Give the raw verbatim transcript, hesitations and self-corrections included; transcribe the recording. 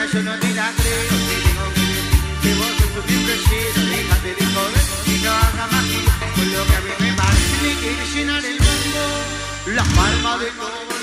yo no te la creo. Te digo que, que vos sos un embrellero. Déjate de joder y no hagas más con lo que a mí me parece. Me quiere llenar el bombo, las palmas de todo.